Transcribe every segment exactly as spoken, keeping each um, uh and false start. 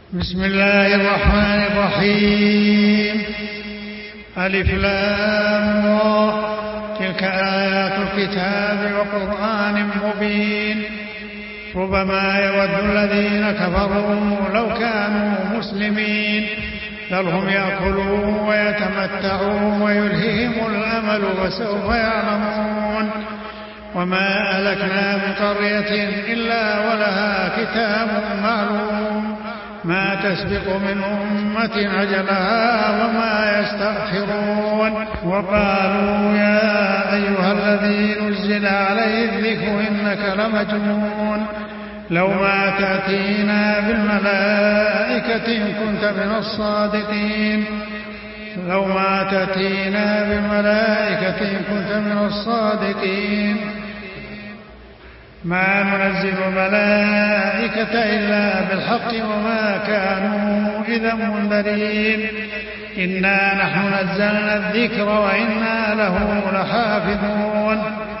بسم الله الرحمن الرحيم. ألف لام را، تلك آيات الكتاب وقرآن مبين. ربما يود الذين كفروا لو كانوا مسلمين ذرهم يأكلوا ويتمتعوا ويلههم الأمل وسوف يعلمون. وما أهلكنا من قرية إلا ولها كتاب معلوم ما تسبق من أمة أجلها وما يستأخرون. وقالوا يا أيها الذي نزل عليه الذكر إنك لمجنون لو ما تأتينا بالملائكة إن كنت من الصادقين لو ما تأتينا بالملائكة إن كنت من الصادقين ما ننزل الملائكة إلا بالحق وما كانوا إذا منذرين. إنا نحن نزلنا الذكر وإنا له لحافظون.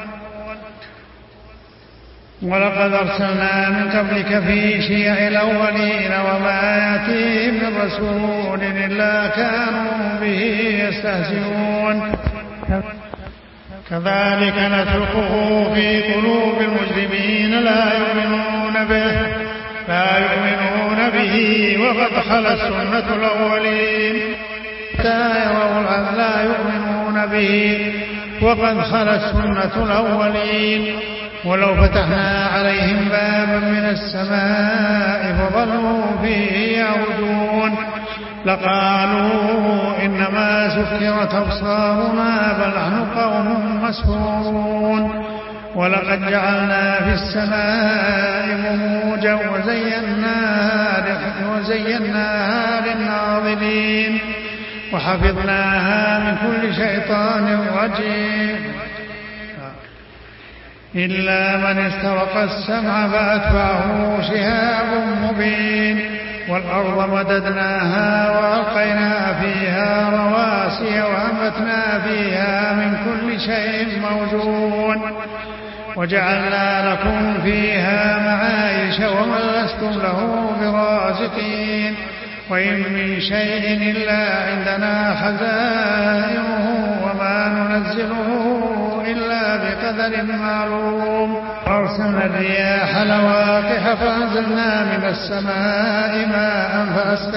ولقد أرسلنا من قبلك في شيع الأولين وما يأتيهم من رسول إلا كانوا به يستهزئون. كذلك نسلكه في قلوب المجرمين لا يؤمنون به لا يؤمنون به وقد خلت سنة الأولين لا يؤمنون به وقد خلت سنة الأولين. ولو فتحنا عليهم بابا من السماء فظلوا فيه يعرجون لقالوا إنما سكرت أبصارنا بل نحن قوم مسحورون. ولقد جعلنا في السماء بروجا وزيناها وزيناها للناظرين وحفظناها من كل شيطان رجيم إلا من استرق السمع فأتبعه شهاب مبين. والأرض مددناها وألقينا فيها رواسي وأنبتنا فيها من كل شيء موزون وجعلنا لكم فيها معايش ومن لستم له برازقين. وإن من شيء إلا عندنا خزائنه وما ننزله إلا بقدر معلوم. أرسلنا الرياح لواقح فأنزلنا من السماء ماء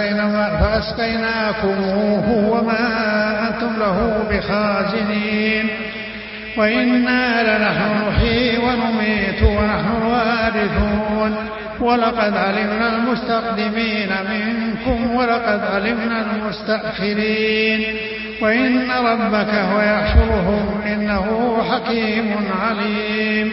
فأسقيناكموه وما أنتم له بخازنين. وإنا لنحن نحيي ونميت ونحن الوارثون. ولقد علمنا المستقدمين منكم ولقد علمنا المستأخرين. وإن ربك هو يحشرهم إنه حكيم عليم.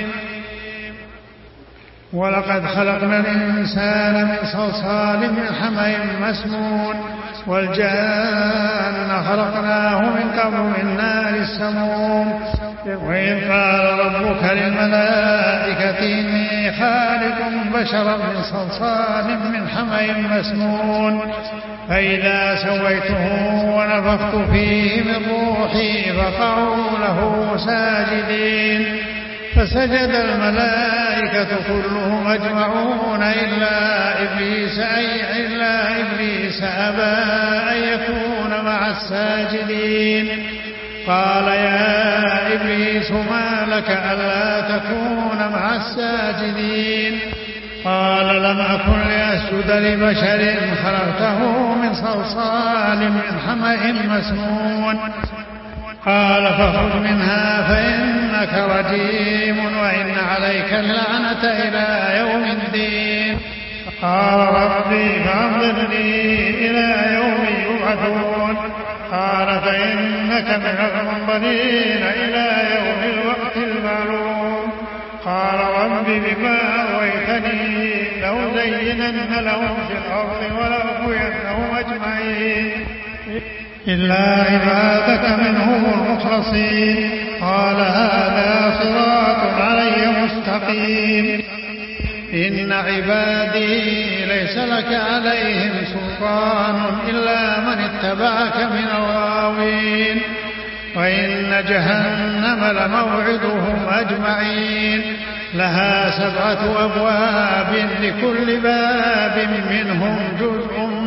ولقد خلقنا الإنسان من صلصال من حمإ مسنون والجان خلقناه من قبل من نار السموم. وإذ قال ربك للملائكة إني خالق بشرا من صلصال من حمإ مسنون فإذا سويته ونفخت فيه من روحي فقعوا له ساجدين فسجد الملائكة كلهم أجمعون إلا إبليس أي إلا إبليس أبى أن يكون مع الساجدين. قال يا إبليس ما لك ألا تكون مع الساجدين؟ قال لم أكن لأسجد لبشر خلقته من صلصال من حمإ مسنون. قال فاخرج منها فإنك رجيم وإن عليك اللعنة إلى يوم الدين. قال ربي فأنظرني إلى يوم يبعثون. قال فإنك من المنظرين إلى يوم الوقت المعلوم. قال رب بما أغويتني لأزينن لهم في الأرض ولأغوينهم أجمعين إلا عبادك منهم المخلصين. قال هذا صراط علي مستقيم. إن عبادي ليس لك عليهم سلطان إلا من اتبعك من الغاوين. وإن جهنم لموعدهم أجمعين لها سبعة أبواب لكل باب منهم جزء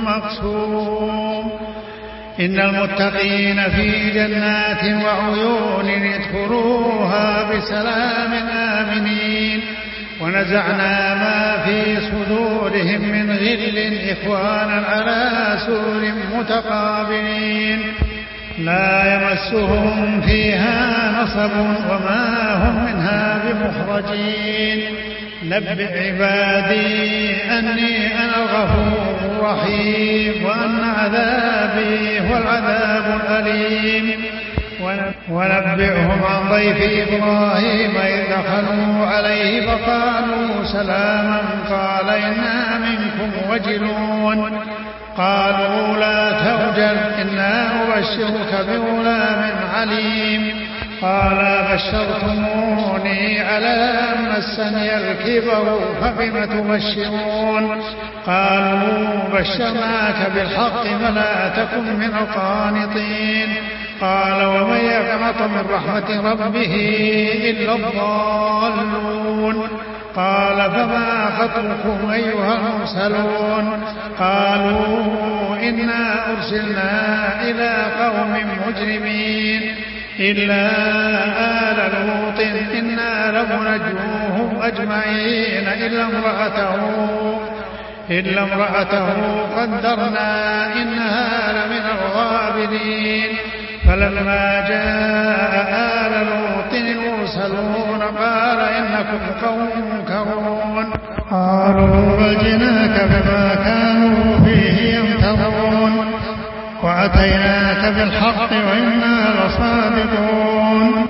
مقسوم. إن المتقين في جنات وعيون يدخلوها بسلام آمنين. ونزعنا ما في صدورهم من غل إخوانا على سرر متقابلين لا يمسهم فيها نصب وما هم منها بمخرجين. نبئ عبادي أني أنا الغفور الرحيم وأن عذابي هو العذاب الأليم. ونبئهم عن ضيف إبراهيم إذ دخلوا عليه فقالوا سلاما قال إنا منكم وجلون. قالوا لا توجل إنا نبشرك بغلام عليم. قال بشرتموني على أن مسني الكبر فبم تبشرون. قالوا بشرناك بالحق فلا تكن من القانطين. قال ومن يقنط من رحمة ربه إلا الضالون. قال فما خطبكم أيها المرسلون. قالوا إنا أرسلنا إلى قوم مجرمين إلا آل لوط إنا لمنجوهم أجمعين إلا امرأته إلا امرأته قدرنا إنها لمن الغابرين. فلما جاء آل لوط المرسلون قال إنكم قوم منكرون. قالوا بل جئناك بما كانوا فيه يمترون وأتيناك بالحق وإنا لصادقون.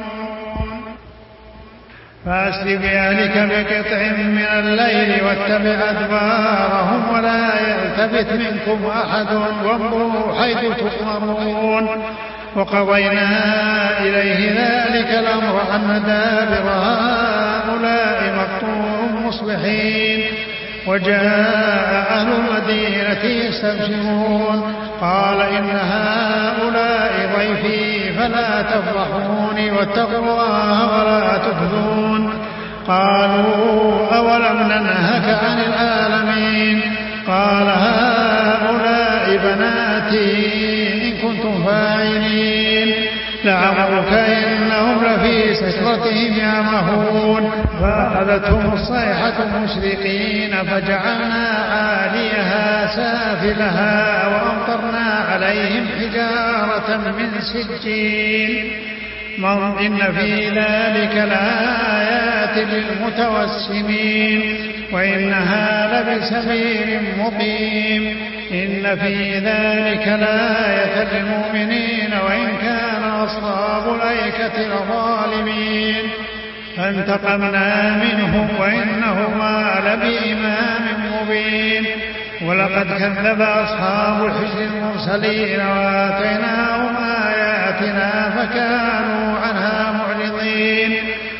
فأسر بأهلك بقطع من الليل واتبع أدبارهم ولا يلتفت منكم أحد وامضوا حيث تؤمرون. وقضينا إليه ذلك الأمر أن دابر هؤلاء مقطوع مصبحين. وجاء أهل المدينة يستبشرون قال إن هؤلاء ضيفي فلا تفضحوني واتقوا الله ولا تخزون. قالوا أولم ننهك عن العالمين. قال هؤلاء بناتي إن كنتم فاعلين. لعمرك إنهم لفي سكرتهم يعمهون. فأخذتهم الصيحة مشرقين فجعلنا عاليها سافلها وأمطرنا عليهم حجارة من سجيل. إن في ذلك لآيات للمتوسمين وإنها لبسبيل مقيم. إن في ذلك لآية للمؤمنين وإن كان أصحاب الأيكة لظالمين. فانتقمنا منهم وإنهما لبإمام مبين. ولقد كذب أصحاب الحجر المرسلين وآتيناهم آياتنا فكانوا عنها معرضين.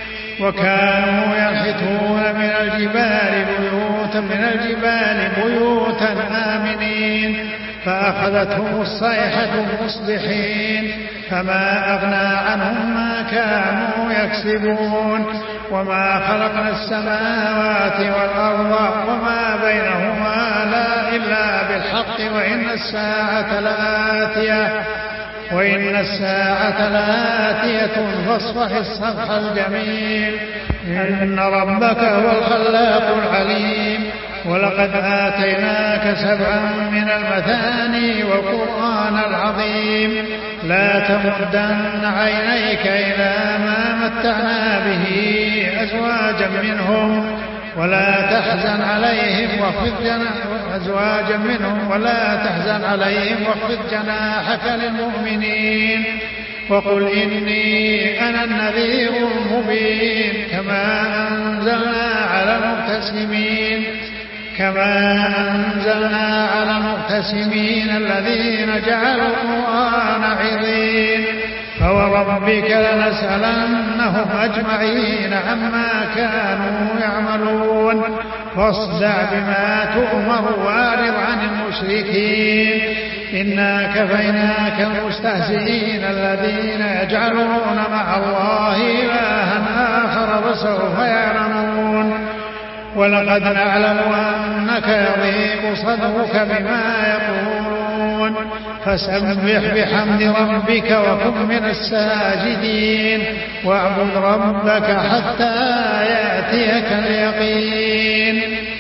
وكانوا ينحتون من الجبال بيوتا من الجبال بيوتا آمنين. فأخذتهم الصيحة مصبحين فما أغنى عنهم ما كانوا يكسبون. وما خلقنا السماوات والأرض وما بينهما لا إلا بالحق وإن الساعة لآتية وإن الساعة لآتية فاصفح الصفح الجميل. إن ربك هو الخلاق العليم. ولقد آتيناك سبعا من المثاني والقرآن العظيم. لا تمدن عينيك إلى ما متعنا به أزواجا منهم ولا تحزن عليهم واخفض جناحك أزواجا منهم ولا تحزن عليهم واخفض جناحك للمؤمنين. وقل إني أنا النذير المبين. كما أنزلنا على المقتسمين كما أنزلنا على المقتسمين الذين جعلوا القرآن عظيم. فوربك لنسألنهم أجمعين عما كانوا يعملون. فاصدع بما تؤمر وأعرض عن المشركين. إنا كفيناك المستهزئين الذين يجعلون مع الله إلها آخر فسوف يعلمون. ولقد نعلم أنك يضيق صدرك بما يقولون فسبح بحمد ربك وكن من الساجدين واعبد ربك حتى يأتيك اليقين